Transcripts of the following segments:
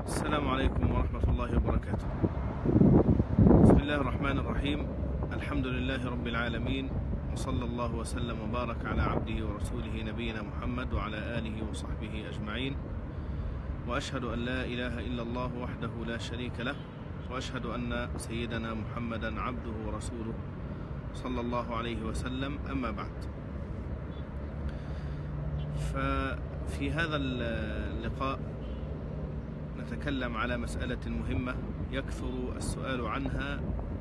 السلام عليكم ورحمة الله وبركاته. بسم الله الرحمن الرحيم. الحمد لله رب العالمين، وصلى الله وسلم وبارك على عبده ورسوله نبينا محمد وعلى آله وصحبه أجمعين. وأشهد أن لا إله إلا الله وحده لا شريك له، وأشهد أن سيدنا محمدا عبده ورسوله صلى الله عليه وسلم. أما بعد، ففي هذا اللقاء نتكلم على مسألة مهمة يكثر السؤال عنها،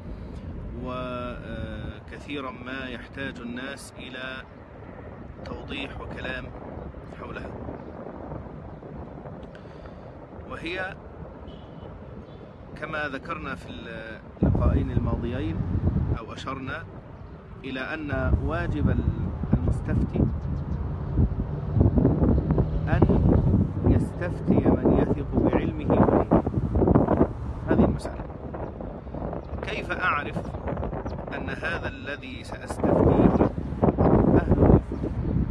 وكثيرا ما يحتاج الناس إلى توضيح وكلام حولها، وهي كما ذكرنا في اللقاءين الماضيين أو أشرنا إلى أن واجب المستفتي أن يستفتي من يثق بعلمه فيه. هذه المسألة. كيف أعرف أن هذا الذي سأستفتيه أهل للفتوى؟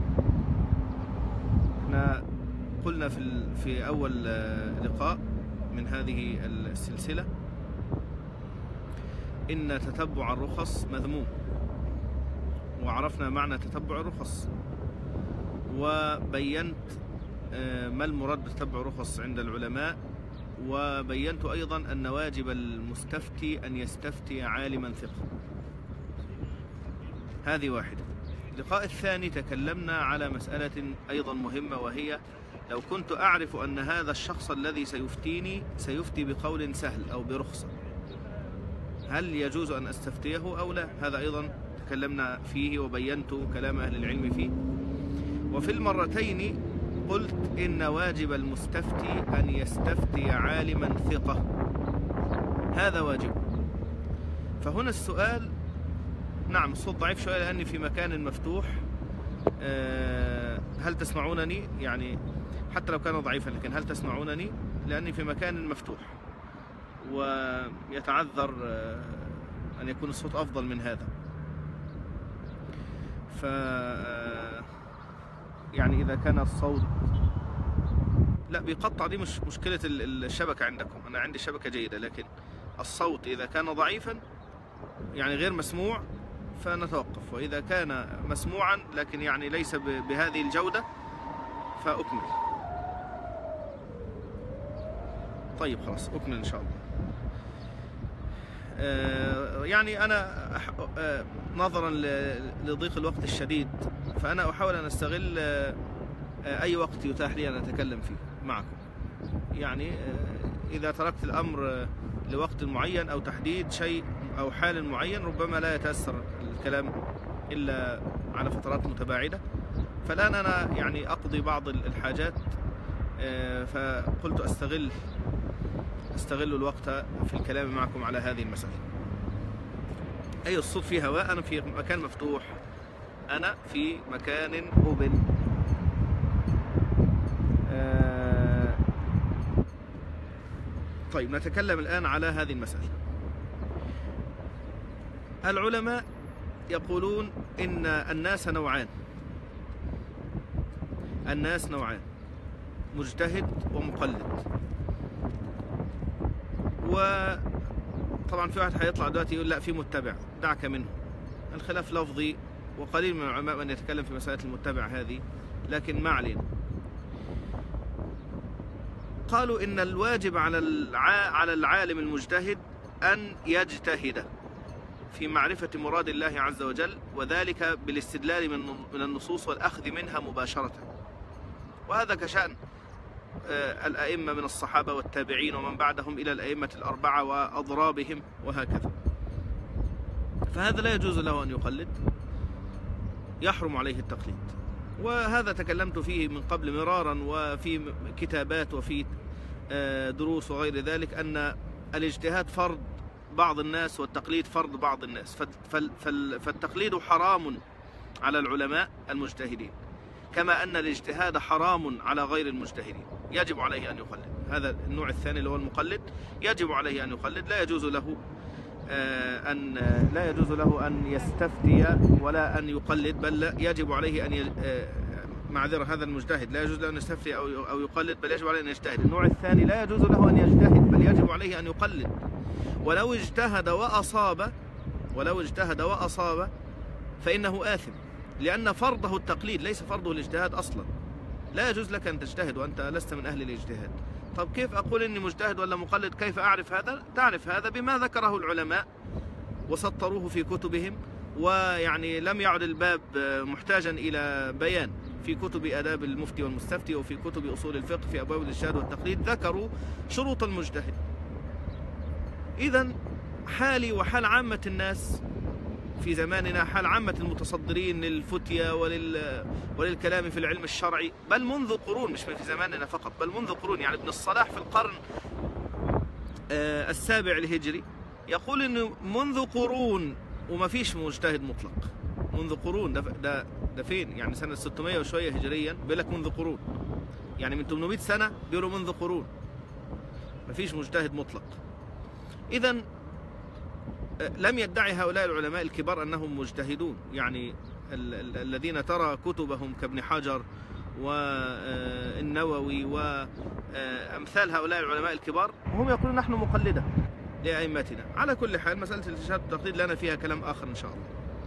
احنا قلنا في أول لقاء من هذه السلسلة إن تتبع الرخص مذموم، وعرفنا معنى تتبع الرخص، وبينت ما المراد بتتبع الرخص عند العلماء، وبينت أيضا أن واجب المستفتي أن يستفتي عالما ثقة. هذه واحدة. اللقاء الثاني تكلمنا على مسألة أيضا مهمة، وهي لو كنت أعرف أن هذا الشخص الذي سيفتيني سيفتي بقول سهل أو برخصة، هل يجوز أن أستفتيه أو لا؟ هذا أيضا تكلمنا فيه وبينت كلام أهل العلم فيه. وفي المرتين قلت إن واجب المستفتي أن يستفتي عالما ثقة، هذا واجب. فهنا السؤال، نعم الصوت ضعيف شوية لأني في مكان مفتوح، هل تسمعونني؟ يعني حتى لو كان ضعيفا، لكن هل تسمعونني؟ لأني في مكان مفتوح، ويتعذر أن يكون الصوت أفضل من هذا. يعني إذا كان الصوت لا بيقطع، دي مش مشكلة الشبكة عندكم، أنا عندي شبكة جيدة، لكن الصوت إذا كان ضعيفا يعني غير مسموع فنتوقف، وإذا كان مسموعا لكن يعني ليس بهذه الجودة فأكمل. طيب خلاص أكمل إن شاء الله. يعني أنا نظرا لضيق الوقت الشديد فأنا أحاول أن أستغل أي وقت يتاح لي أن أتكلم فيه معكم. يعني إذا تركت الأمر لوقت معين أو تحديد شيء أو حال معين ربما لا يتأثر الكلام إلا على فترات متباعدة. فالآن أنا يعني أقضي بعض الحاجات، فقلت أستغل الوقت في الكلام معكم على هذه المسألة. أي الصوت فيه هواء، أنا في مكان مفتوح، أنا في مكان أوبن. طيب نتكلم الآن على هذه المسألة. العلماء يقولون إن الناس نوعان، الناس نوعان، مجتهد ومقلد. وطبعا في واحد هيطلع دلوقتي يقول لا في متبع، دعك منه. الخلاف لفظي، وقليل من العلماء من يتكلم في مسألة المتبع هذه، لكن ما علينا. قالوا إن الواجب على العالم المجتهد أن يجتهد في معرفة مراد الله عز وجل، وذلك بالاستدلال من النصوص والأخذ منها مباشرة. وهذا كشأن الأئمة من الصحابة والتابعين ومن بعدهم إلى الأئمة الأربعة وأضرابهم وهكذا. فهذا لا يجوز له أن يقلد، يحرم عليه التقليد. وهذا تكلمت فيه من قبل مرارا، وفي كتابات وفي دروس وغير ذلك، أن الاجتهاد فرض بعض الناس والتقليد فرض بعض الناس. فالتقليد حرام على العلماء المجتهدين، كما أن الاجتهاد حرام على غير المجتهدين، يجب عليه أن يقلد. هذا النوع الثاني اللي هو المقلد، يجب عليه أن يقلد، لا يجوز له أن يستفتي ولا أن يقلد، بل يجب عليه أن معذرة، هذا المجتهد لا يجوز له أن يستفتي أو يقلد، بل يجب عليه أن يجتهد. النوع الثاني لا يجوز له أن يجتهد، بل يجب عليه أن يقلد. ولو اجتهد وأصاب فإنه آثم، لأن فرضه التقليد ليس فرضه الاجتهاد أصلا. لا يجوز لك أن تجتهد وأنت لست من أهل الاجتهاد. طب كيف أقول إني مجتهد ولا مقلد؟ كيف أعرف هذا؟ تعرف هذا بما ذكره العلماء وسطروه في كتبهم، ويعني لم يعد الباب محتاجا إلى بيان. في كتب آداب المفتي والمستفتي وفي كتب أصول الفقه في أبواب الاجتهاد والتقليد ذكروا شروط المجتهد. إذن حالي وحال عامة الناس في زماننا، حال عامة المتصدرين للفتية وللكلام في العلم الشرعي، بل منذ قرون، مش في زماننا فقط، بل منذ قرون. يعني ابن الصلاح في القرن السابع الهجري يقول إنه منذ قرون وما فيش مجتهد مطلق. منذ قرون، ده فين؟ يعني سنة 600 وشوية هجريا بيقول لك منذ قرون، يعني من 800 سنة بيقولوا منذ قرون ما فيش مجتهد مطلق. إذن لم يدعي هؤلاء العلماء الكبار أنهم مجتهدون، يعني الذين ترى كتبهم كابن حجر والنووي وأمثال هؤلاء العلماء الكبار هم يقولون نحن مقلدة لأئمتنا. على كل حال مسألة الاجتهاد والتقليد لنا فيها كلام آخر إن شاء الله.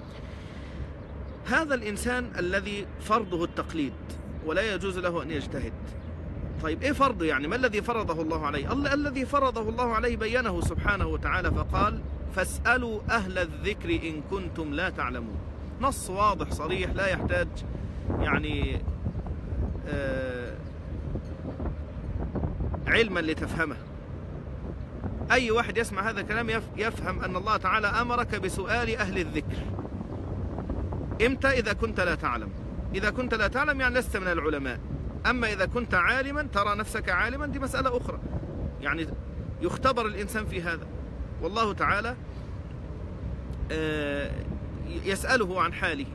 هذا الإنسان الذي فرضه التقليد ولا يجوز له أن يجتهد، طيب إيه فرضه؟ يعني ما الذي فرضه الله عليه؟ الذي فرضه الله عليه بينه سبحانه وتعالى فقال فاسألوا أهل الذكر إن كنتم لا تعلمون. نص واضح صريح لا يحتاج يعني علما لتفهمه. أي واحد يسمع هذا الكلام يفهم أن الله تعالى أمرك بسؤال أهل الذكر. إمتى؟ إذا كنت لا تعلم. إذا كنت لا تعلم يعني لست من العلماء. أما إذا كنت عالما ترى نفسك عالما دي مسألة أخرى، يعني يختبر الإنسان في هذا، والله تعالى يسأله عن حاله.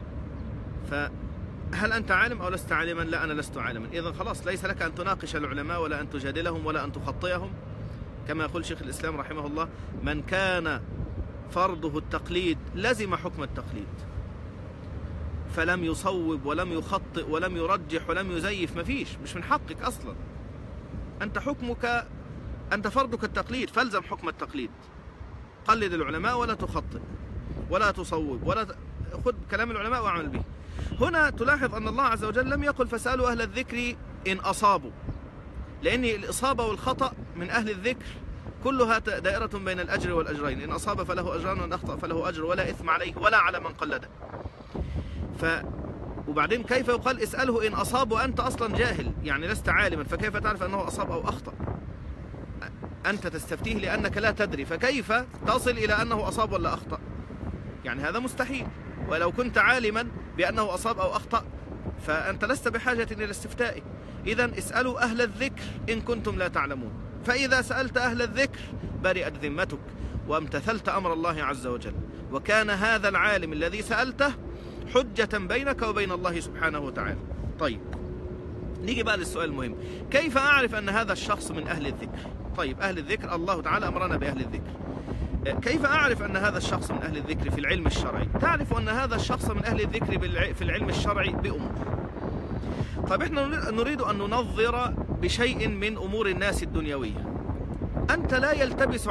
فهل أنت عالم أو لست عالما؟ لا، أنا لست عالما. إذن خلاص ليس لك أن تناقش العلماء ولا أن تجادلهم ولا أن تخطئهم. كما يقول شيخ الإسلام رحمه الله من كان فرضه التقليد لزم حكم التقليد، فلم يصوب ولم يخطئ ولم يرجح ولم يزيف. مش من حقك أصلا. أنت حكمك، أنت فرضك التقليد فالزم حكم التقليد. قلد العلماء ولا تخطئ ولا تصوب ولا خذ كلام العلماء واعمل به. هنا تلاحظ أن الله عز وجل لم يقل فاسألوا أهل الذكر إن أصابوا، لأن الإصابة والخطأ من أهل الذكر كلها دائرة بين الأجر والأجرين. إن أصاب فله أجران وإن أخطأ فله أجر ولا إثم عليه ولا على من قلده. وبعدين كيف يقال اسأله إن أصاب وأنت أصلا جاهل؟ يعني لست عالما، فكيف تعرف أنه أصاب أو أخطأ؟ أنت تستفتيه لأنك لا تدري، فكيف تصل إلى أنه أصاب ولا أخطأ؟ يعني هذا مستحيل. ولو كنت عالما بأنه أصاب أو أخطأ فأنت لست بحاجة إلى استفتائه. إذن اسألوا أهل الذكر إن كنتم لا تعلمون. فإذا سألت أهل الذكر برئت ذمتك وامتثلت أمر الله عز وجل، وكان هذا العالم الذي سألته حجة بينك وبين الله سبحانه وتعالى. طيب نيجي بقى للسؤال المهم، كيف أعرف أن هذا الشخص من أهل الذكر؟ طيب أهل الذكر الله تعالى أمرنا بأهل الذكر. كيف أعرف أن هذا الشخص من أهل الذكر في العلم الشرعي؟ تعرف أن هذا الشخص من أهل الذكر في العلم الشرعي بأمور. طيب إحنا نريد أن ننظر بشيء من أمور الناس الدنيوية. أنت لا يلتبس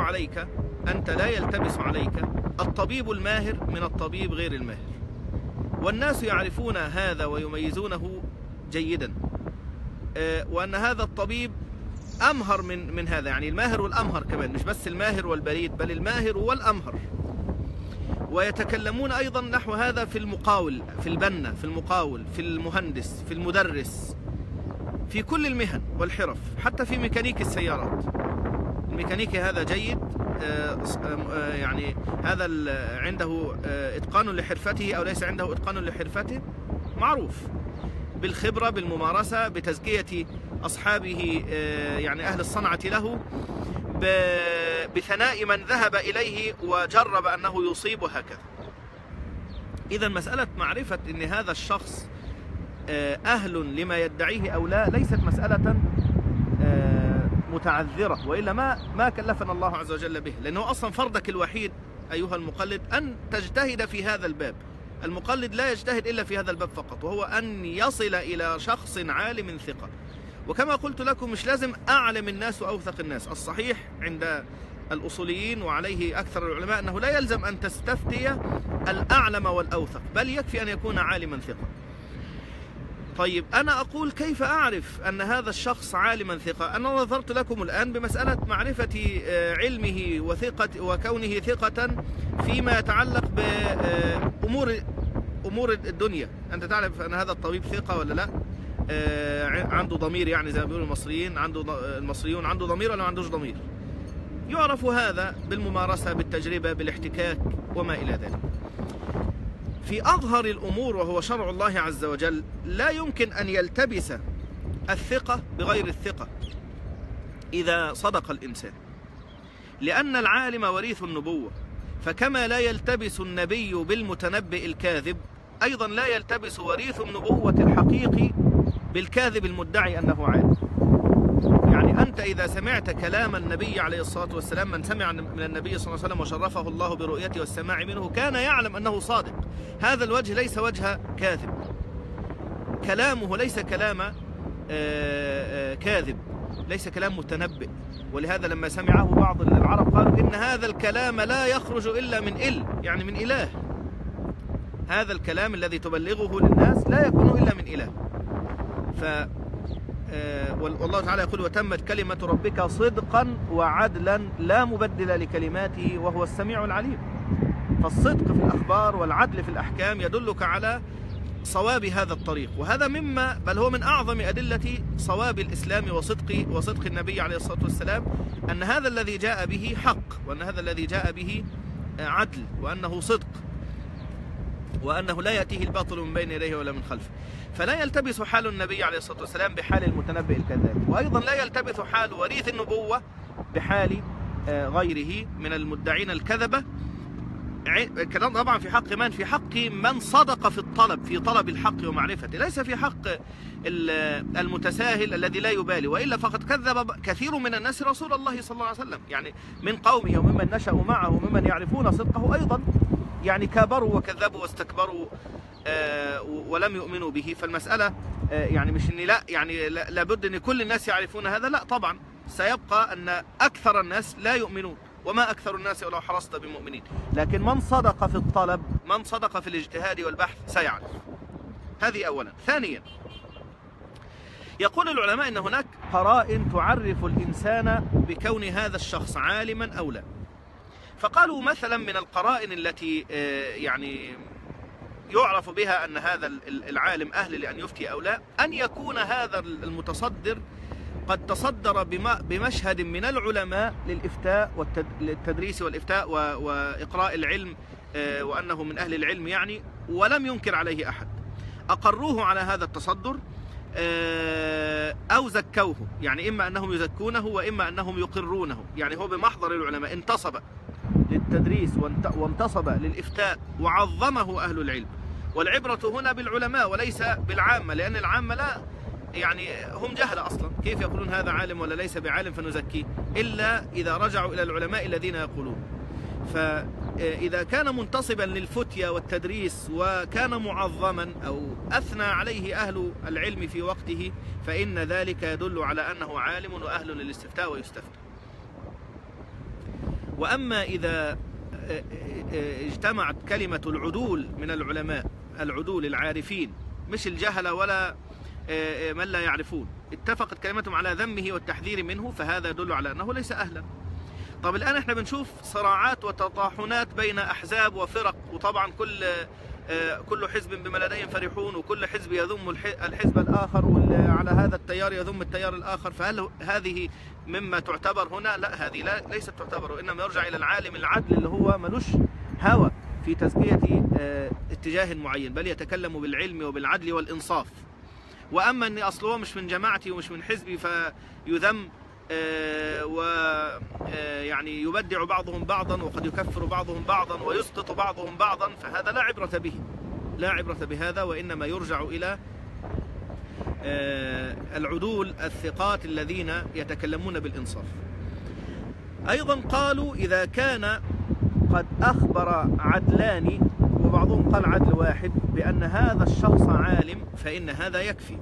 عليك الطبيب الماهر من الطبيب غير الماهر، والناس يعرفون هذا ويميزونه جيدا، وأن هذا الطبيب أمهر من هذا، يعني الماهر والأمهر كمان، مش بس الماهر والبليد بل الماهر والأمهر. ويتكلمون أيضا نحو هذا في المقاول، في البنا، في المقاول، في المهندس، في المدرس، في كل المهن والحرف، حتى في ميكانيك السيارات. الميكانيكي هذا جيد، يعني هذا عنده إتقان لحرفته أو ليس عنده إتقان لحرفته معروف بالخبرة، بالممارسة، بتزكية أصحابه يعني أهل الصنعة له، بثناء من ذهب إليه وجرب أنه يصيب، وهكذا. إذا مسألة معرفة أن هذا الشخص أهل لما يدعيه أو لا ليست مسألة متعذرة، وإلا ما كلفنا الله عز وجل به، لأنه أصلا فرضك الوحيد أيها المقلد أن تجتهد في هذا الباب. المقلد لا يجتهد إلا في هذا الباب فقط، وهو أن يصل إلى شخص عالم ثقة. وكما قلت لكم مش لازم أعلم الناس وأوثق الناس. الصحيح عند الأصوليين وعليه أكثر العلماء أنه لا يلزم أن تستفتي الأعلم والأوثق، بل يكفي أن يكون عالما ثقة. طيب أنا أقول كيف أعرف أن هذا الشخص عالما ثقة؟ أنا نظرت لكم الآن بمسألة معرفة علمه وثقة وكونه ثقة فيما يتعلق بأمور الدنيا. أنت تعرف أن هذا الطبيب ثقة ولا لا؟ عنده ضمير، يعني زي ما بيقولوا المصريين، المصريون عنده ضمير ولا ما عندوش ضمير؟ يعرف هذا بالممارسة، بالتجربة، بالاحتكاك وما إلى ذلك. في أظهر الأمور وهو شرع الله عز وجل لا يمكن أن يلتبس الثقة بغير الثقة إذا صدق الإنسان، لأن العالم وريث النبوة، فكما لا يلتبس النبي بالمتنبئ الكاذب، أيضا لا يلتبس وريث النبوة الحقيقي بالكاذب المدعي أنه عالم. يعني أنت إذا سمعت كلام النبي عليه الصلاة والسلام، من سمع من النبي صلى الله عليه وسلم وشرفه الله برؤيته والسماع منه كان يعلم أنه صادق. هذا الوجه ليس وجه كاذب، كلامه ليس كلام كاذب، ليس كلام متنبئ. ولهذا لما سمعه بعض العرب قالوا إن هذا الكلام لا يخرج إلا من يعني من إله. هذا الكلام الذي تبلغه للناس لا يكون إلا من إله. والله تعالى يقول: وتمت كلمة ربك صدقا وعدلا لا مبدل لكلماته وهو السميع العليم. فالصدق في الأخبار والعدل في الأحكام يدلك على صواب هذا الطريق، وهذا مما بل هو من أعظم أدلة صواب الإسلام وصدق النبي عليه الصلاة والسلام، أن هذا الذي جاء به حق، وأن هذا الذي جاء به عدل، وأنه صدق، وأنه لا يأتيه الباطل من بين يديه ولا من خلفه. فلا يلتبس حال النبي عليه الصلاة والسلام بحال المتنبئ الكذاب، وأيضا لا يلتبس حال وريث النبوة بحال غيره من المدعين الكذبة. الكلام طبعا في حق من؟ في حق من صدق في الطلب، في طلب الحق ومعرفته، ليس في حق المتساهل الذي لا يبالي. وإلا فقد كذب كثير من الناس رسول الله صلى الله عليه وسلم، يعني من قومه وممن نشأوا معه وممن يعرفون صدقه أيضا، يعني كابروا وكذبوا واستكبروا ولم يؤمنوا به. فالمسألة يعني مش إن لا يعني لابد أن كل الناس يعرفون هذا، لا طبعا، سيبقى أن أكثر الناس لا يؤمنون، وما أكثر الناس ولو حرصت بمؤمنين. لكن من صدق في الطلب، من صدق في الاجتهاد والبحث سيعرف. هذه أولا. ثانيا، يقول العلماء إن هناك قرائن تعرف الإنسان بكون هذا الشخص عالما أو لا. فقالوا مثلا من القرائن التي يعني يعرف بها أن هذا العالم أهل لأن يفتي أو لا، أن يكون هذا المتصدر قد تصدر بمشهد من العلماء للإفتاء والتدريس والإفتاء وإقراء العلم، وأنه من أهل العلم يعني، ولم ينكر عليه أحد. أقروه على هذا التصدر أو زكوه، يعني إما أنهم يزكونه وإما أنهم يقرونه. يعني هو بمحضر العلماء انتصب للتدريس وانتصب للإفتاء وعظمه أهل العلم. والعبرة هنا بالعلماء وليس بالعامة، لأن العامة لا يعني هم جهل أصلا، كيف يقولون هذا عالم ولا ليس بعالم فنزكيه، إلا إذا رجعوا إلى العلماء الذين يقولون. فإذا كان منتصبا للفتية والتدريس وكان معظما أو أثنى عليه أهل العلم في وقته، فإن ذلك يدل على أنه عالم وأهل للاستفتاء ويستفتى. وأما إذا اجتمعت كلمة العدول من العلماء، العدول العارفين مش الجهلة ولا من لا يعرفون، اتفقت كلمتهم على ذمه والتحذير منه، فهذا يدل على أنه ليس أهلا. طب الآن احنا بنشوف صراعات وتطاحنات بين أحزاب وفرق، وطبعا كل حزب بما لديهم فرحون، وكل حزب يذم الحزب الآخر، وعلى هذا التيار يذم التيار الآخر. فهل هذه مما تعتبر هنا؟ لا، هذه ليست تعتبر، وإنما يرجع إلى العالم العدل اللي هو ملوش هوى في تزكية اتجاه معين، بل يتكلم بالعلم وبالعدل والإنصاف. وأما أني أصله مش من جماعتي ومش من حزبي فيذم ويعني يبدع بعضهم بعضا، وقد يكفر بعضهم بعضا ويسقط بعضهم بعضا، فهذا لا عبرة به، لا عبرة بهذا، وإنما يرجع إلى العدول الثقات الذين يتكلمون بالإنصاف. أيضا قالوا إذا كان قد أخبر عدلان وبعضهم قال عدل واحد، بأن هذا الشخص عالم فإن هذا يكفي.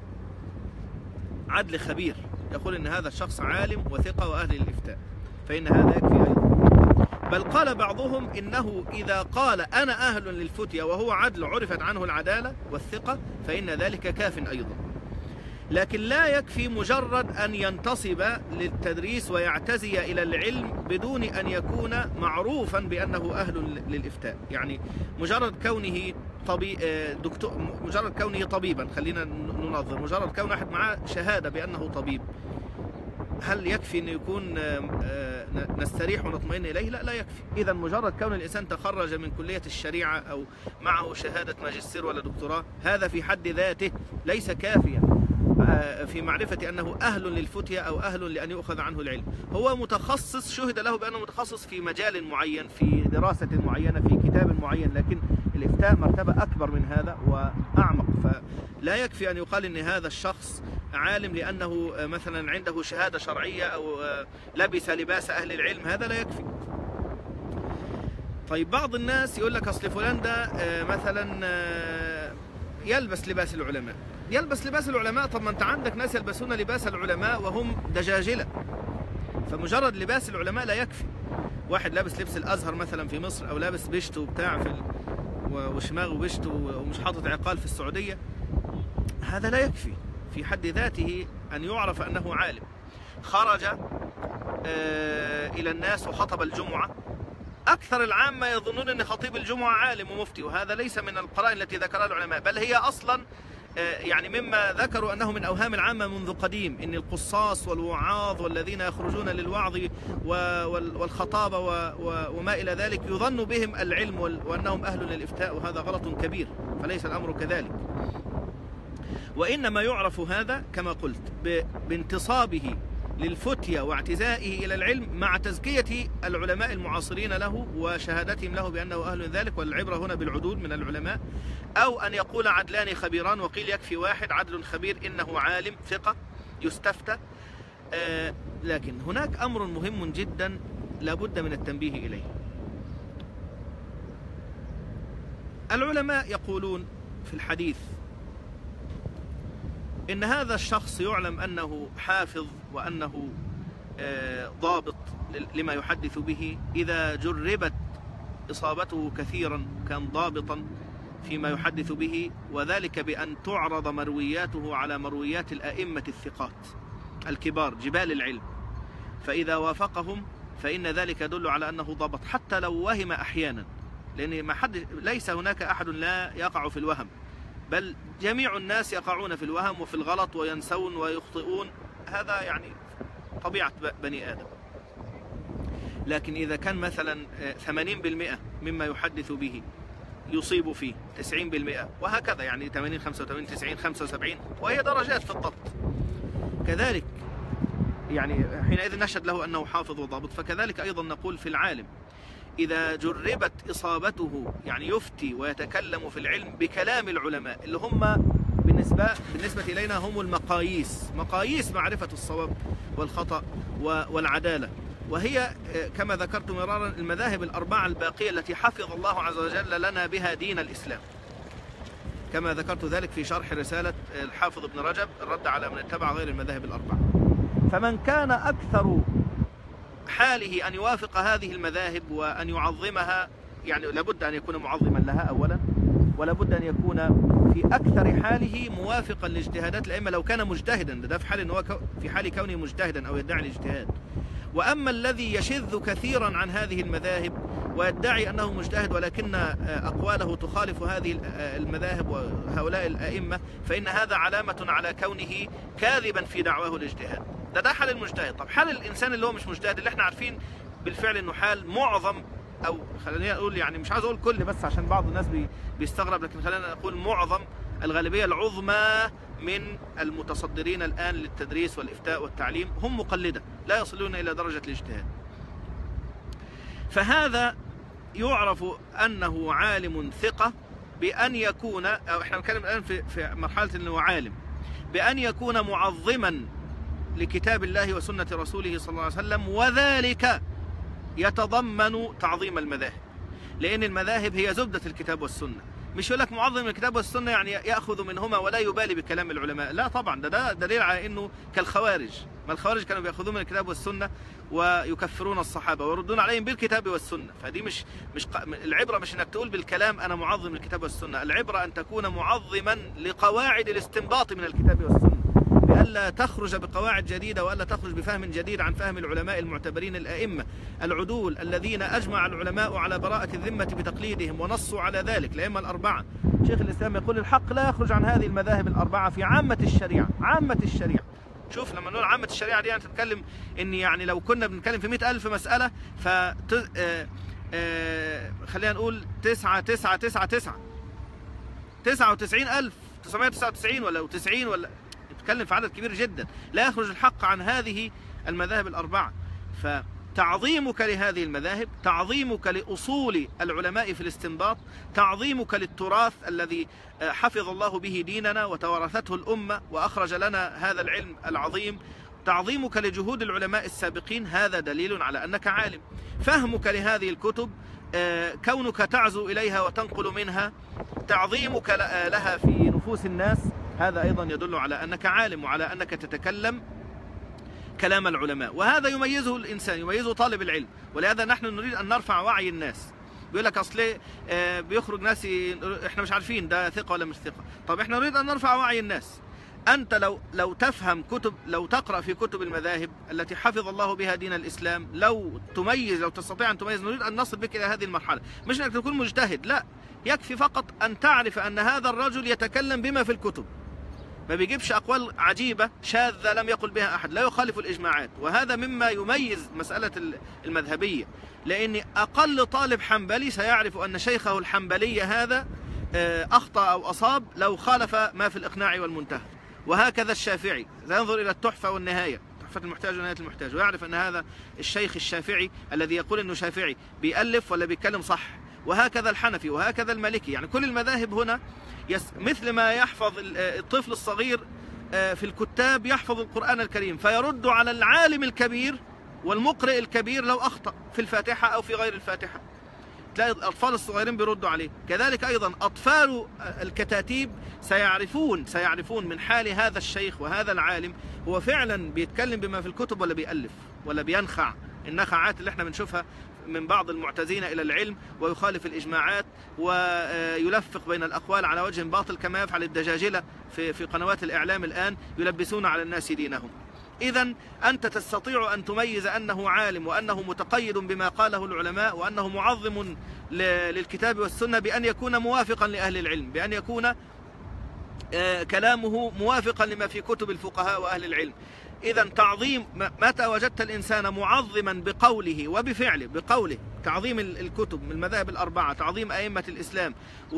عدل خبير يقول إن هذا الشخص عالم وثقة وأهل للإفتاء فإن هذا يكفي أيضا. بل قال بعضهم إنه إذا قال أنا أهل للفتية وهو عدل عرفت عنه العدالة والثقة فإن ذلك كاف أيضا. لكن لا يكفي مجرد أن ينتصب للتدريس ويعتزي إلى العلم بدون أن يكون معروفا بأنه أهل للإفتاء. يعني مجرد كونه دكتور، مجرد كونه طبيبا، خلينا ننظر، مجرد كون أحد معه شهادة بأنه طبيب، هل يكفي أن يكون نستريح ونطمئن إليه؟ لا يكفي. إذا مجرد كون الإنسان تخرج من كلية الشريعة أو معه شهادة ماجستير ولا دكتوراه هذا في حد ذاته ليس كافيا في معرفة أنه أهل للفتية أو أهل لأن يؤخذ عنه العلم. هو متخصص، شهد له بأنه متخصص في مجال معين، في دراسة معينة، في كتاب معين، لكن الإفتاء مرتبة أكبر من هذا وأعمق. فلا يكفي أن يقال إن هذا الشخص عالم لأنه مثلا عنده شهادة شرعية أو لبس لباس أهل العلم، هذا لا يكفي. طيب بعض الناس يقول لك أصل فلان ده مثلا يلبس لباس العلماء. يلبس لباس العلماء؟ طب ما أنت عندك ناس يلبسون لباس العلماء وهم دجاجلة. فمجرد لباس العلماء لا يكفي. واحد لابس لبس الأزهر مثلا في مصر، أو لابس بشت وبتاع وشماغ وبشت ومش حاطط عقال في السعودية، هذا لا يكفي في حد ذاته أن يعرف أنه عالم. خرج إلى الناس وخطب الجمعة، أكثر العامة يظنون أن خطيب الجمعة عالم ومفتي، وهذا ليس من القرائن التي ذكرها العلماء، بل هي أصلا يعني مما ذكروا أنه من أوهام العامة منذ قديم، إن القصاص والوعاظ والذين يخرجون للوعظ والخطابة وما إلى ذلك يظن بهم العلم وأنهم أهل للإفتاء، وهذا غلط كبير، فليس الأمر كذلك. وإنما يعرف هذا كما قلت بانتصابه للفتية واعتزائه إلى العلم مع تزكية العلماء المعاصرين له وشهادتهم له بأنه أهل ذلك، والعبرة هنا بالعدود من العلماء، أو أن يقول عدلان خبيران، وقيل يكفي واحد عدل خبير إنه عالم ثقة يستفتى. لكن هناك أمر مهم جدا لابد من التنبيه إليه. العلماء يقولون في الحديث إن هذا الشخص يعلم أنه حافظ وأنه ضابط لما يحدث به إذا جربت إصابته كثيرا، كان ضابطا فيما يحدث به، وذلك بأن تعرض مروياته على مرويات الأئمة الثقات الكبار جبال العلم، فإذا وافقهم فإن ذلك يدل على أنه ضبط حتى لو وهم أحيانا، لأن ليس هناك أحد لا يقع في الوهم، بل جميع الناس يقعون في الوهم وفي الغلط وينسون ويخطئون، هذا يعني طبيعة بني آدم. لكن إذا كان مثلا 80% مما يحدث به يصيب فيه 90%، وهكذا يعني 80 85 90 75، وهي درجات في الضبط، كذلك يعني حينئذ نشهد له أنه حافظ وضابط. فكذلك أيضا نقول في العالم إذا جربت إصابته، يعني يفتي ويتكلم في العلم بكلام العلماء اللي هم بالنسبة إلينا هم المقاييس، مقاييس معرفة الصواب والخطأ والعدالة، وهي كما ذكرت مرارا المذاهب الأربعة الباقية التي حفظ الله عز وجل لنا بها دين الإسلام، كما ذكرت ذلك في شرح رسالة الحافظ ابن رجب الرد على من اتبع غير المذاهب الأربعة. فمن كان أكثر حاله أن يوافق هذه المذاهب وأن يعظمها، يعني لابد أن يكون معظما لها أولا، ولابد أن يكون في أكثر حاله موافقا لاجتهادات الأئمة لو كان مجتهدا، ده في حال كونه مجتهدا أو يدعي الاجتهاد. وأما الذي يشذ كثيرا عن هذه المذاهب ويدعي أنه مجتهد ولكن أقواله تخالف هذه المذاهب وهؤلاء الأئمة، فإن هذا علامة على كونه كاذبا في دعواه الاجتهاد. ده حال المجتهد. طب حال الإنسان اللي هو مش مجتهد، اللي احنا عارفين بالفعل أنه حال معظم، أو خلينا نقول يعني مش عاوز أقول كل بس عشان بعض الناس بيستغرب، لكن خلينا نقول معظم، الغالبية العظمى من المتصدرين الآن للتدريس والإفتاء والتعليم هم مقلدة لا يصلون إلى درجة الاجتهاد. فهذا يعرف أنه عالم ثقة بأن يكون، أو احنا نتكلم الآن في مرحلة أنه عالم، بأن يكون معظما لكتاب الله وسنة رسوله صلى الله عليه وسلم، وذلك يتضمن تعظيم المذاهب. لأن المذاهب هي زبدة الكتاب والسنة. مش يقول لك معظم الكتاب والسنة يعني يأخذ منهما ولا يبالي بكلام العلماء، لا طبعا، ده دليل على أنه كالخوارج. ما الخوارج كانوا بيأخذون من الكتاب والسنة ويكفرون الصحابة ويردون عليهم بالكتاب والسنة. فدي مش العبرة مش أنك تقول بالكلام أنا معظم الكتاب والسنة، العبرة أن تكون معظما لقواعد الاستنباط من الكتاب والسنة، بألا تخرج بقواعد جديدة وألا تخرج بفهم جديد عن فهم العلماء المعتبرين الأئمة العدول الذين أجمع العلماء على براءة الذمة بتقليدهم ونصوا على ذلك، الأئمة الأربعة. شيخ الإسلام يقول الحق لا يخرج عن هذه المذاهب الأربعة في عامة الشريعة. عامة الشريعة، شوف لما نقول عامة الشريعة دي يعني تتكلم إن يعني لو كنا بنتكلم في 100,000 مسألة ف خلينا نقول 99,999 ولا 90 ولا نتكلم في عدد كبير جدا، لا يخرج الحق عن هذه المذاهب الأربعة. فتعظيمك لهذه المذاهب، تعظيمك لأصول العلماء في الاستنباط، تعظيمك للتراث الذي حفظ الله به ديننا وتوارثته الأمة وأخرج لنا هذا العلم العظيم، تعظيمك لجهود العلماء السابقين، هذا دليل على أنك عالم. فهمك لهذه الكتب، كونك تعزو إليها وتنقل منها، تعظيمك لها في نفوس الناس، هذا أيضا يدل على أنك عالم وعلى أنك تتكلم كلام العلماء. وهذا يميزه الإنسان، يميزه طالب العلم. ولهذا نحن نريد أن نرفع وعي الناس. بيقول لك أصل بيخرج ناس إحنا مش عارفين ده ثقة ولا مش ثقة. طب إحنا نريد أن نرفع وعي الناس. أنت لو تفهم كتب، لو تقرأ في كتب المذاهب التي حفظ الله بها دين الإسلام، لو تستطيع أن تميز، نريد أن نصل بك إلى هذه المرحلة. مش أنك تكون مجتهد، لا، يكفي فقط أن تعرف أن هذا الرجل يتكلم بما في الكتب، ما بيجيبش أقوال عجيبة شاذة لم يقل بها أحد، لا يخالف الإجماعات. وهذا مما يميز مسألة المذهبية، لأن أقل طالب حنبلي سيعرف أن شيخه الحنبلي هذا أخطأ أو أصاب لو خالف ما في الإقناع والمنتهى. وهكذا الشافعي سينظر إلى التحفة والنهاية، تحفة المحتاج ونهاية المحتاج، ويعرف أن هذا الشيخ الشافعي الذي يقول أنه شافعي بيألف ولا بيتكلم صح. وهكذا الحنفي وهكذا المالكي. يعني كل المذاهب هنا مثل ما يحفظ الطفل الصغير في الكتاب يحفظ القرآن الكريم، فيرد على العالم الكبير والمقرئ الكبير لو أخطأ في الفاتحة أو في غير الفاتحة، تلاقي الأطفال الصغيرين بيردوا عليه. كذلك أيضا أطفال الكتاتيب سيعرفون من حال هذا الشيخ وهذا العالم هو فعلا بيتكلم بما في الكتب ولا بيألف ولا بينخع النخعات اللي احنا بنشوفها من بعض المعتزين إلى العلم ويخالف الإجماعات ويلفق بين الأقوال على وجه باطل، كما يفعل الدجاجلة في قنوات الإعلام الآن، يلبسون على الناس دينهم. إذن أنت تستطيع أن تميز أنه عالم وأنه متقيد بما قاله العلماء وأنه معظم للكتاب والسنة بأن يكون موافقا لأهل العلم، بأن يكون كلامه موافقا لما في كتب الفقهاء وأهل العلم. إذن تعظيم، متى وجدت الإنسان معظما بقوله وبفعله، بقوله تعظيم الكتب من المذاهب الأربعة، تعظيم أئمة الإسلام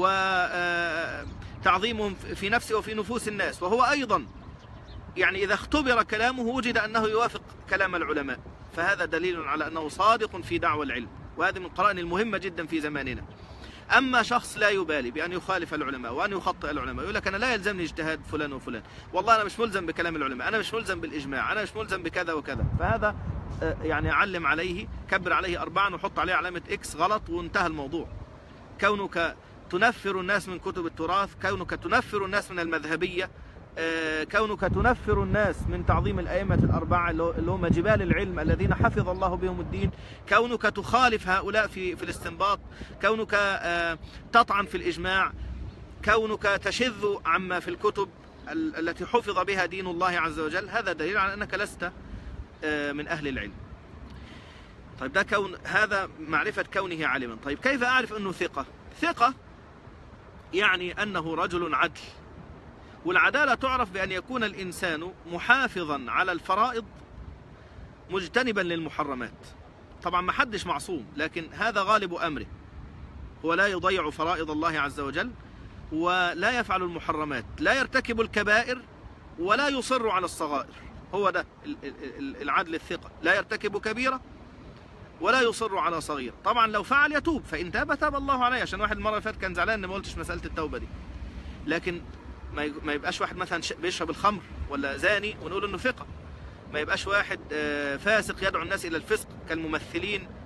وتعظيمهم في نفسه وفي نفوس الناس، وهو أيضا يعني إذا اختبر كلامه وجد أنه يوافق كلام العلماء، فهذا دليل على أنه صادق في دعوى العلم. وهذه من القرائن المهمة جدا في زماننا. أما شخص لا يبالي بأن يخالف العلماء وأن يخطئ العلماء، يقول لك أنا لا يلزمني اجتهاد فلان وفلان، والله أنا مش ملزم بكلام العلماء، أنا مش ملزم بالإجماع، أنا مش ملزم بكذا وكذا، فهذا يعني علم عليه، كبر عليه 4 وحط عليه علامة إكس غلط وانتهى الموضوع. كونك تنفر الناس من كتب التراث، كونك تنفر الناس من المذهبية، كونك تنفر الناس من تعظيم الأئمة الأربعة اللي هم جبال العلم الذين حفظ الله بهم الدين، كونك تخالف هؤلاء في الاستنباط، كونك تطعن في الإجماع، كونك تشذ عما في الكتب التي حفظ بها دين الله عز وجل، هذا دليل على أنك لست من أهل العلم. طيب ده هذا معرفة كونه عالما. طيب كيف أعرف أنه ثقة؟ ثقة يعني أنه رجل عدل، والعدالة تعرف بأن يكون الإنسان محافظا على الفرائض مجتنبا للمحرمات. طبعا ما حدش معصوم، لكن هذا غالب أمره، هو لا يضيع فرائض الله عز وجل ولا يفعل المحرمات، لا يرتكب الكبائر ولا يصر على الصغائر. هو ده العدل الثقة، لا يرتكب كبيرة ولا يصر على صغيرة. طبعا لو فعل يتوب، فإن تاب تاب الله عليه. عشان واحد المرة اللي فاتت كان زعلان إن ما قلتش مسألة التوبة دي، لكن ما يبقاش واحد مثلا بيشرب الخمر ولا زاني ونقول انه ثقة، ما يبقاش واحد فاسق يدعو الناس الى الفسق كالممثلين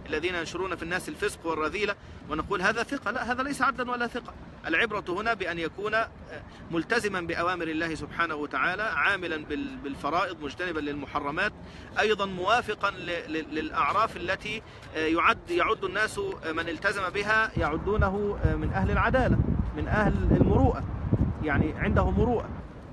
الذين ينشرون في الناس الفسق والرذيلة ونقول هذا ثقة. لا، هذا ليس عدلا ولا ثقة. العبرة هنا بأن يكون ملتزما بأوامر الله سبحانه وتعالى، عاملا بالفرائض، مجتنبا للمحرمات، أيضا موافقا للأعراف التي يعد الناس من التزم بها يعدونه من أهل العدالة، من أهل المروءة، يعني عنده مروءة.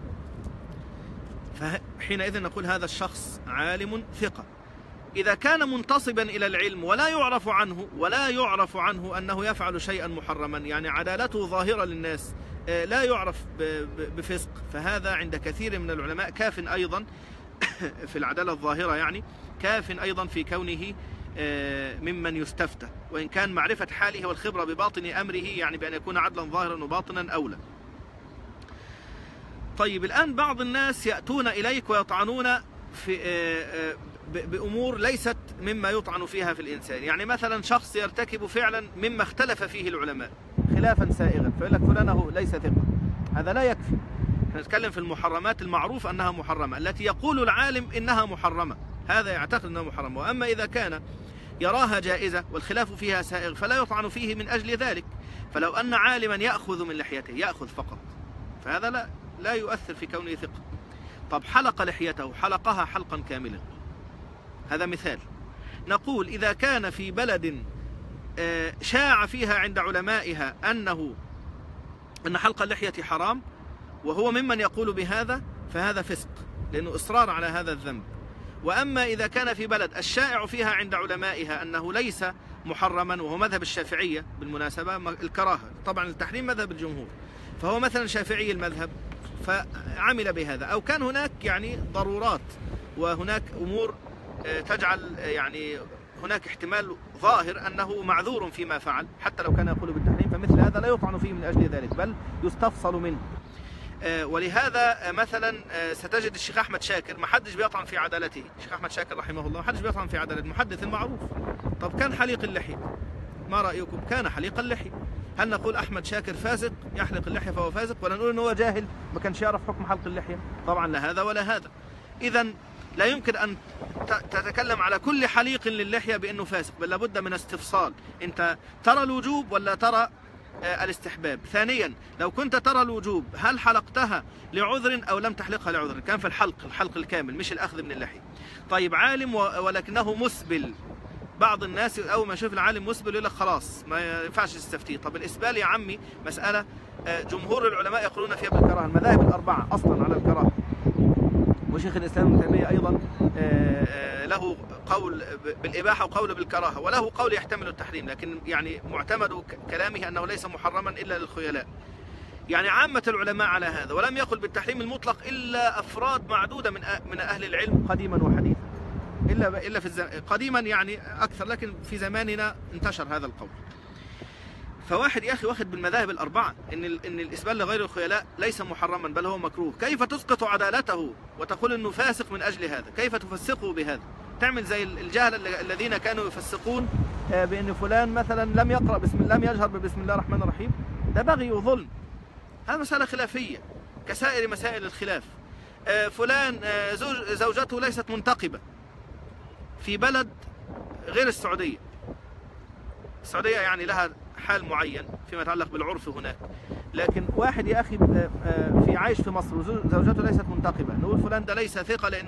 فحينئذ نقول هذا الشخص عالم ثقة. إذا كان منتصبا إلى العلم ولا يعرف عنه أنه يفعل شيئا محرما، يعني عدالته ظاهرة للناس، لا يعرف بفسق، فهذا عند كثير من العلماء كاف أيضا في العدالة الظاهرة، يعني كاف أيضا في كونه ممن يستفتى، وإن كان معرفة حاله والخبرة بباطن أمره، يعني بأن يكون عدلا ظاهرا وباطنا أولى. طيب، الآن بعض الناس يأتون إليك ويطعنون في بأمور ليست مما يطعن فيها في الإنسان. يعني مثلا شخص يرتكب فعلا مما اختلف فيه العلماء خلافا سائغا، فيقول لك فلانه ليس ثقة. هذا لا يكفي. نتكلم في المحرمات المعروف أنها محرمة، التي يقول العالم إنها محرمة، هذا يعتقد أنها محرمة. وأما إذا كان يراها جائزة والخلاف فيها سائغ فلا يطعن فيه من أجل ذلك. فلو أن عالما يأخذ من لحيته، يأخذ فقط، فهذا لا يؤثر في كونه ثقة. طب حلق لحيته، حلقها حلقا كاملا، هذا مثال. نقول إذا كان في بلد شاع فيها عند علمائها أن حلق اللحية حرام، وهو ممن يقول بهذا، فهذا فسق، لأنه إصرار على هذا الذنب. وأما إذا كان في بلد الشائع فيها عند علمائها أنه ليس محرما، وهو مذهب الشافعية بالمناسبة، الكراهة، طبعا التحريم مذهب الجمهور، فهو مثلا شافعي المذهب فعمل بهذا، أو كان هناك يعني ضرورات وهناك أمور تجعل يعني هناك احتمال ظاهر أنه معذور فيما فعل، حتى لو كان يقول بالتحريم، فمثل هذا لا يطعن فيه من أجل ذلك، بل يستفصل منه. ولهذا مثلا ستجد الشيخ أحمد شاكر ما حدش بيطعن في عدالته. الشيخ أحمد شاكر رحمه الله ما حدش بيطعن في عدالته، المحدث المعروف. طب كان حليق اللحية، ما رأيكم؟ كان حليق اللحية. هل نقول أحمد شاكر فاسق يحلق اللحية فهو فاسق، ولا نقول أنه جاهل ما كانش يعرف حكم حلق اللحية؟ طبعا لا هذا ولا هذا. إذا لا يمكن أن تتكلم على كل حليق للحية بأنه فاسق، بل لابد من استفصال. أنت ترى الوجوب ولا ترى الاستحباب؟ ثانيا، لو كنت ترى الوجوب هل حلقتها لعذر أو لم تحلقها لعذر؟ كان في الحلق الكامل مش الأخذ من اللحية. طيب عالم ولكنه مسبل، بعض الناس أول ما يشوف العالم مسبل يقول لك خلاص ما ينفعش تستفتيه. طب الإسبال يا عمي مسألة جمهور العلماء يقولون فيها بالكراهة، المذاهب الأربعة أصلا على الكراهة، وشيخ الإسلام ابن تيمية أيضا له قول بالإباحة وقول بالكراهة، وله قول يحتمل التحريم، لكن يعني معتمد كلامه أنه ليس محرما إلا للخيلاء. يعني عامة العلماء على هذا، ولم يقل بالتحريم المطلق إلا أفراد معدودة من أهل العلم قديما وحديثا، إلا في قديما يعني أكثر، لكن في زماننا انتشر هذا القول. فواحد يا أخي واخد بالمذاهب الأربعة إن الإسبال لغير الخيلاء ليس محرما بل هو مكروه، كيف تسقط عدالته وتقول إنه فاسق من أجل هذا؟ كيف تفسقه بهذا؟ تعمل زي الجهلة الذين كانوا يفسقون بأن فلان مثلا لم يجهر بسم الله الرحمن الرحيم، ده بغي وظلم. هذا مسألة خلافية كسائر مسائل الخلاف. فلان زوجته ليست منتقبة في بلد غير السعودية، السعودية يعني لها حال معين فيما يتعلق بالعرف هناك، لكن واحد يا أخي في عايش في مصر وزوجته ليست منتقبة، نقول فلان ده ليس ثقة لأن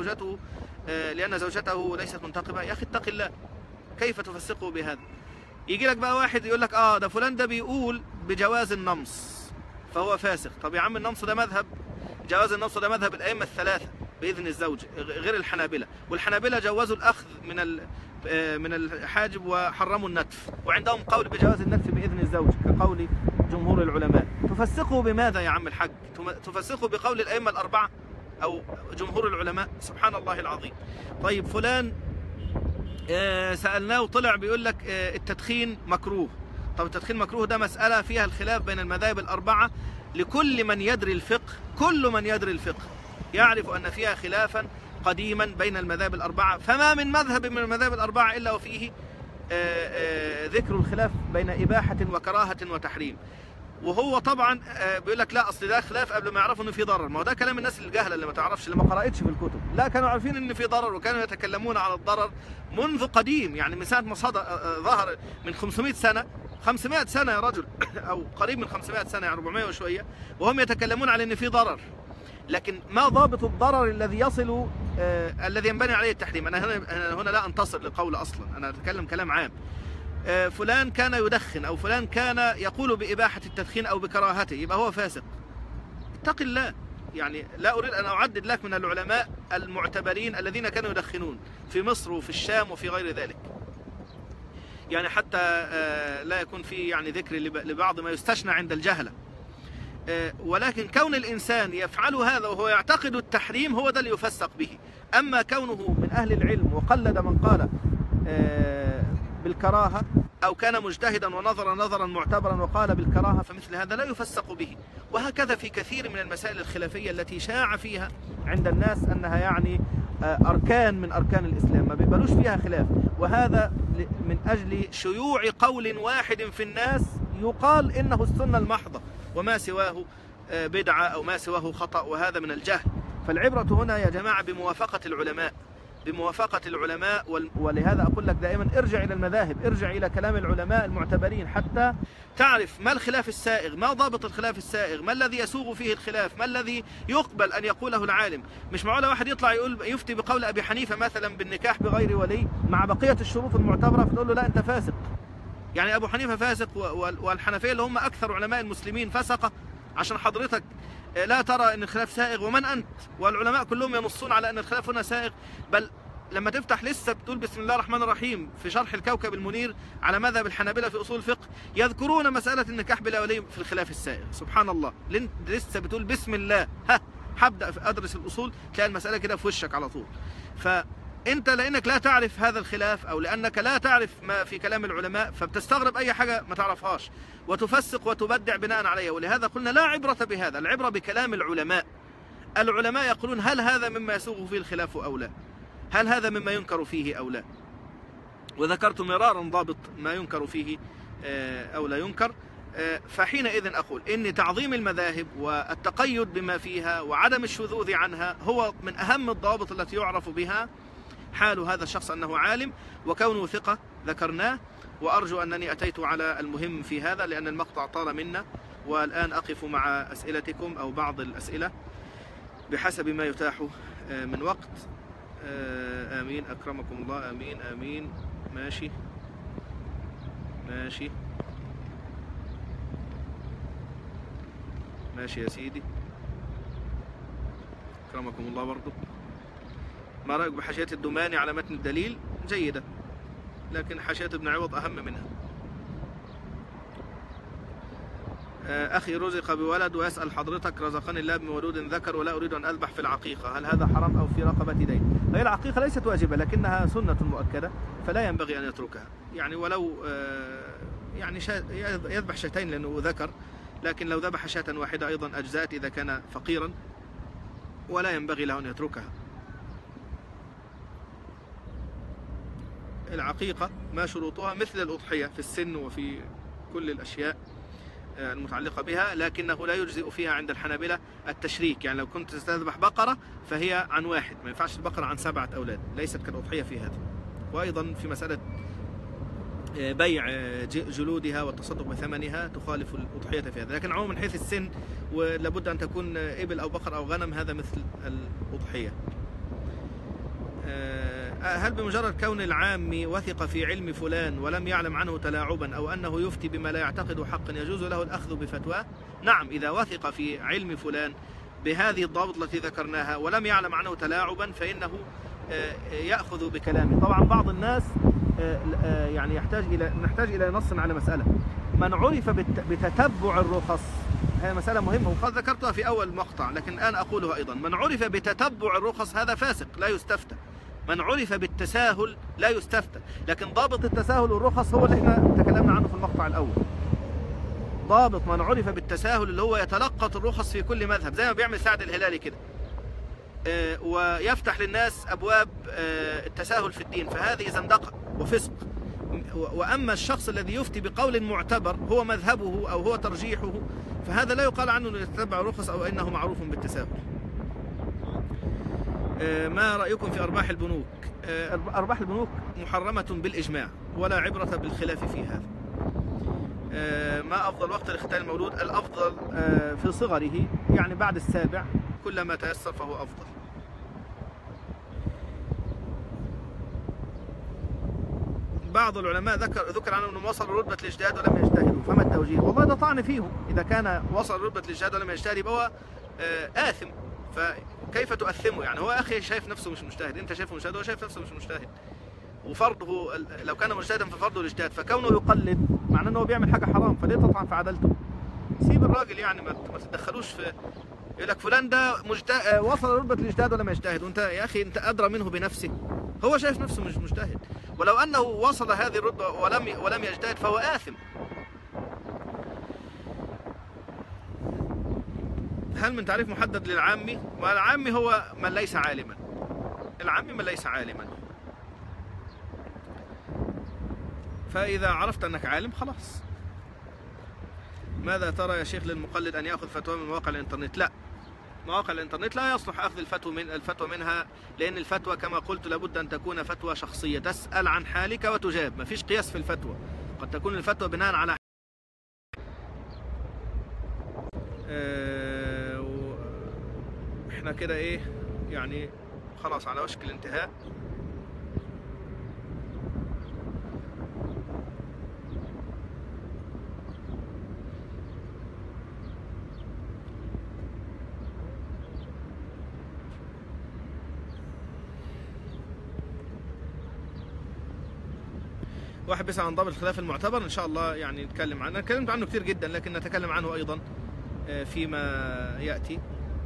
زوجته ليست منتقبة؟ يا أخي اتق الله، كيف تفسقه بهذا؟ يجي لك بقى واحد يقول لك ده فلان ده بيقول بجواز النمص فهو فاسق. طب يا عم النمص ده مذهب، جواز النمص ده مذهب الأئمة الثلاثة بإذن الزوج غير الحنابلة، والحنابلة جوزوا الأخذ من الحاجب وحرموا النتف، وعندهم قول بجواز النتف بإذن الزوج كقول جمهور العلماء. تفسقوا بماذا يا عم الحاج؟ تفسقوا بقول الأئمة الأربعة أو جمهور العلماء؟ سبحان الله العظيم. طيب فلان سألناه وطلع بيقول لك التدخين مكروه. طب التدخين مكروه ده مسألة فيها الخلاف بين المذاهب الأربعة، لكل من يدري الفقه، كل من يدري الفقه يعرف أن فيها خلافا قديما بين المذاهب الأربعة، فما من مذهب من المذاهب الأربعة إلا وفيه ذكر الخلاف بين إباحة وكراهة وتحريم. وهو طبعا بيقول لك لا اصل ده خلاف قبل ما يعرفوا ان في ضرر. ما هو ده كلام الناس الجهله اللي ما تعرفش، اللي ما قرأتش في الكتب. لا، كانوا عارفين ان في ضرر وكانوا يتكلمون على الضرر منذ قديم، يعني من ساعه ما ظهر من 500 سنه 500 سنه يا رجل او قريب من 500 سنه، يعني 400 وشويه، وهم يتكلمون على ان في ضرر. لكن ما ضابط الضرر الذي يصل الذي ينبني عليه التحريم؟ انا هنا لا انتصر لقول اصلا، انا اتكلم كلام عام. فلان كان يدخن أو فلان كان يقول بإباحة التدخين أو بكراهته، يبقى هو فاسق. اتق الله. يعني لا أريد أن أعدد لك من العلماء المعتبرين الذين كانوا يدخنون في مصر وفي الشام وفي غير ذلك، يعني حتى لا يكون في يعني ذكر لبعض ما يستشنى عند الجهلة. ولكن كون الإنسان يفعل هذا وهو يعتقد التحريم هو ده اللي يفسق به. أما كونه من أهل العلم وقلد من قال بالكراهة أو كان مجتهدا ونظر نظرا معتبرا وقال بالكراهة، فمثل هذا لا يفسق به. وهكذا في كثير من المسائل الخلافية التي شاع فيها عند الناس أنها يعني أركان من أركان الإسلام، ما بيقبلوش فيها خلاف، وهذا من أجل شيوع قول واحد في الناس يقال إنه السنة المحضة وما سواه بدعة أو ما سواه خطأ، وهذا من الجهل. فالعبرة هنا يا جماعة بموافقة العلماء، بموافقة العلماء. ولهذا أقول لك دائما ارجع إلى المذاهب، ارجع إلى كلام العلماء المعتبرين حتى تعرف ما الخلاف السائغ، ما ضابط الخلاف السائغ، ما الذي يسوغ فيه الخلاف، ما الذي يقبل أن يقوله العالم. مش معقولة واحد يطلع يفتي بقول أبي حنيفة مثلا بالنكاح بغير ولي مع بقية الشروط المعتبرة فتقول له لا أنت فاسق. يعني أبو حنيفة فاسق والحنفية اللي هم أكثر علماء المسلمين فسقة عشان حضرتك لا ترى أن الخلاف سائغ؟ ومن أنت؟ والعلماء كلهم ينصون على أن الخلاف هنا سائغ. بل لما تفتح لسه بتقول بسم الله الرحمن الرحيم في شرح الكوكب المنير على مذهب الحنابلة في أصول الفقه يذكرون مسألة النكاح بلا ولي في الخلاف السائغ. سبحان الله، لسه بتقول بسم الله هبدأ أدرس الأصول تلاقي المسألة كده في وشك على طول. فأنت لأنك لا تعرف هذا الخلاف أو لأنك لا تعرف ما في كلام العلماء فبتستغرب أي حاجة ما تعرفهاش وتفسق وتبدع بناء عليها. ولهذا قلنا لا عبرة بهذا، العبرة بكلام العلماء. العلماء يقولون هل هذا مما يسوغ فيه الخلاف أو لا، هل هذا مما ينكر فيه أو لا. وذكرت مرارا ضابط ما ينكر فيه أو لا ينكر. فحينئذ أقول إن تعظيم المذاهب والتقيد بما فيها وعدم الشذوذ عنها هو من أهم الضوابط التي يعرف بها حال هذا الشخص أنه عالم وكونه ثقة ذكرناه. وأرجو أنني أتيت على المهم في هذا لأن المقطع طال منا، والآن أقف مع أسئلتكم أو بعض الأسئلة بحسب ما يتاح من وقت. آمين أكرمكم الله. آمين آمين. ماشي ماشي ماشي يا سيدي، أكرمكم الله. برضو ما رأيك بحاشية الدماني على متن الدليل؟ جيدة، لكن حاشية ابن عوض أهم منها. أخي رزق بولد ويسأل حضرتك رزقني الله بمولود ذكر ولا أريد أن أذبح في العقيقة، هل هذا حرام أو في رقبة دين؟ هي العقيقة ليست واجبة لكنها سنة مؤكدة فلا ينبغي أن يتركها، يعني ولو يعني يذبح شاتين لأنه ذكر، لكن لو ذبح شاة واحدة أيضا أجزاءت إذا كان فقيرا ولا ينبغي له أن يتركها. العقيقة ما شروطها مثل الأضحية في السن وفي كل الأشياء المتعلقة بها، لكنه لا يجزئ فيها عند الحنابلة التشريك. يعني لو كنت تذبح بقرة فهي عن واحد، ما ينفعش البقرة عن 7 أولاد، ليست كالأضحية في هذا. وأيضا في مسألة بيع جلودها والتصدق بثمنها تخالف الأضحية في هذا، لكن عموما من حيث السن ولابد أن تكون إبل أو بقر أو غنم هذا مثل الأضحية. هل بمجرد كون العام وثق في علم فلان ولم يعلم عنه تلاعبا أو أنه يفتي بما لا يعتقد حقا يجوز له الأخذ بفتواه؟ نعم، إذا وثق في علم فلان بهذه الضوابط التي ذكرناها ولم يعلم عنه تلاعبا فإنه يأخذ بكلامه. طبعا بعض الناس يعني نحتاج إلى نص على مسألة. من عرف بتتبع الرخص، هذه مسألة مهمة وقد ذكرتها في أول مقطع لكن الآن أقولها أيضا. من عرف بتتبع الرخص هذا فاسق لا يستفتى. من عرف بالتساهل لا يستفتى، لكن ضابط التساهل والرخص هو اللي احنا تكلمنا عنه في المقطع الأول. ضابط من عرف بالتساهل اللي هو يتلقط الرخص في كل مذهب زي ما بيعمل سعد الهلالي كده، ويفتح للناس أبواب التساهل في الدين، فهذه زندقة وفسق. وأما الشخص الذي يفتي بقول معتبر هو مذهبه أو هو ترجيحه، فهذا لا يقال عنه أنه يتبع الرخص أو أنه معروف بالتساهل. ما رأيكم في أرباح البنوك؟ أرباح البنوك محرمة بالإجماع ولا عبرة بالخلاف في هذا. ما أفضل وقت لاختيار المولود؟ الأفضل في صغره، يعني بعد السابع، كلما تيسر فهو أفضل. بعض العلماء ذكر عنه أنه وصل رتبة الاجتهاد ولم يجتهدوا، فما التوجيه؟ والله ده طعن فيهم، إذا كان وصل رتبة الاجتهاد ولم يجتهد يبقى هو آثم، فكيف تؤثمه؟ يعني هو أخي شايف نفسه مش مجتهد، أنت شايفه مجتهد، هو شايف نفسه مش مجتهد، وفرضه لو كان مجتهدا ففرضه الاجتهاد، فكونه يقلد معناه أنه بيعمل حاجة حرام، فليه تطعن في عدالته؟ سيب الراجل، يعني ما تتدخلوش في. يقول لك فلان ده وصل رتبة الاجتهاد ولم يجتهد، وأنت يا أخي أنت أدرى منه بنفسه، هو شايف نفسه مش مجتهد، ولو أنه وصل هذه الرتبة ولم يجتهد فهو آثم. هل من تعريف محدد للعامي؟ والعامي هو من ليس عالما، العامي من ليس عالما، فإذا عرفت أنك عالم خلاص. ماذا ترى يا شيخ للمقلد أن يأخذ فتوى من مواقع الإنترنت؟ لا، مواقع الإنترنت لا يصلح أخذ الفتوى منها، لأن الفتوى كما قلت لابد أن تكون فتوى شخصية، تسأل عن حالك وتجاب، ما فيش قياس في الفتوى، قد تكون الفتوى بناء على احنا كده ايه يعني خلاص على وشك الانتهاء. واحد بيسأل عن ضابط الخلاف المعتبر، ان شاء الله يعني نتكلم عنه، اتكلمت عنه كثير جدا لكن نتكلم عنه ايضا فيما يأتي.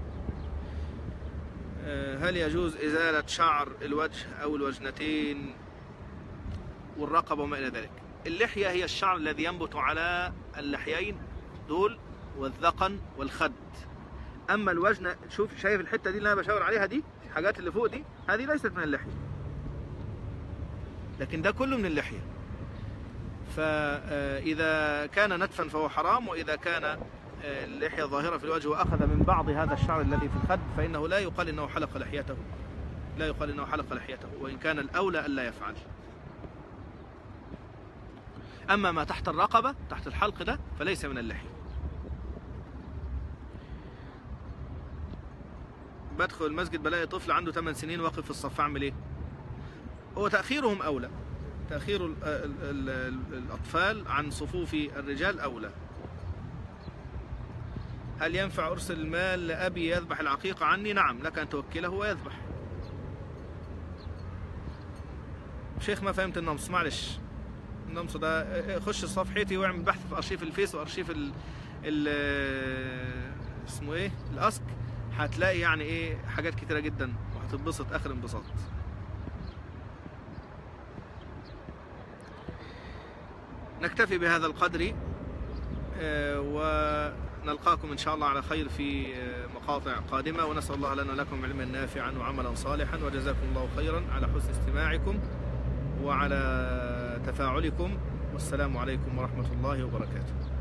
هل يجوز إزالة شعر الوجه أو الوجنتين والرقبة وما إلى ذلك؟ اللحية هي الشعر الذي ينبت على اللحيين دول والذقن والخد، أما الوجنة، شايف الحتة دي اللي أنا بشاور عليها دي، الحاجات اللي فوق دي، هذه ليست من اللحية، لكن ده كله من اللحية. فإذا كان نتفا فهو حرام، وإذا كان اللحية ظاهرة في الوجه وأخذ من بعض هذا الشعر الذي في الخد فإنه لا يقال إنه حلق لحيته، لا يقال إنه حلق لحيته، وإن كان الأولى ألا يفعل. أما ما تحت الرقبة تحت الحلق ده فليس من اللحية. بدخل المسجد بلاقي طفل عنده 8 سنين واقف في الصف، أعمل إيه؟ هو تأخيرهم أولى، تأخير الأطفال عن صفوف الرجال أولى. هل ينفع أرسل المال لأبي يذبح العقيقة عني؟ نعم، لك أن توكله ويذبح. شيخ ما فهمت النمص، معلش، النمص ده خش صفحتي واعمل بحث في أرشيف الفيس وأرشيف اسمه إيه؟ الأسك، هتلاقي يعني إيه حاجات كتيرة جدا وهتتبسط آخر انبساط. نكتفي بهذا القدر ونلقاكم إن شاء الله على خير في مقاطع قادمة، ونسأل الله لنا ولكم علما نافعا وعملا صالحا، وجزاكم الله خيرا على حسن استماعكم وعلى تفاعلكم، والسلام عليكم ورحمة الله وبركاته.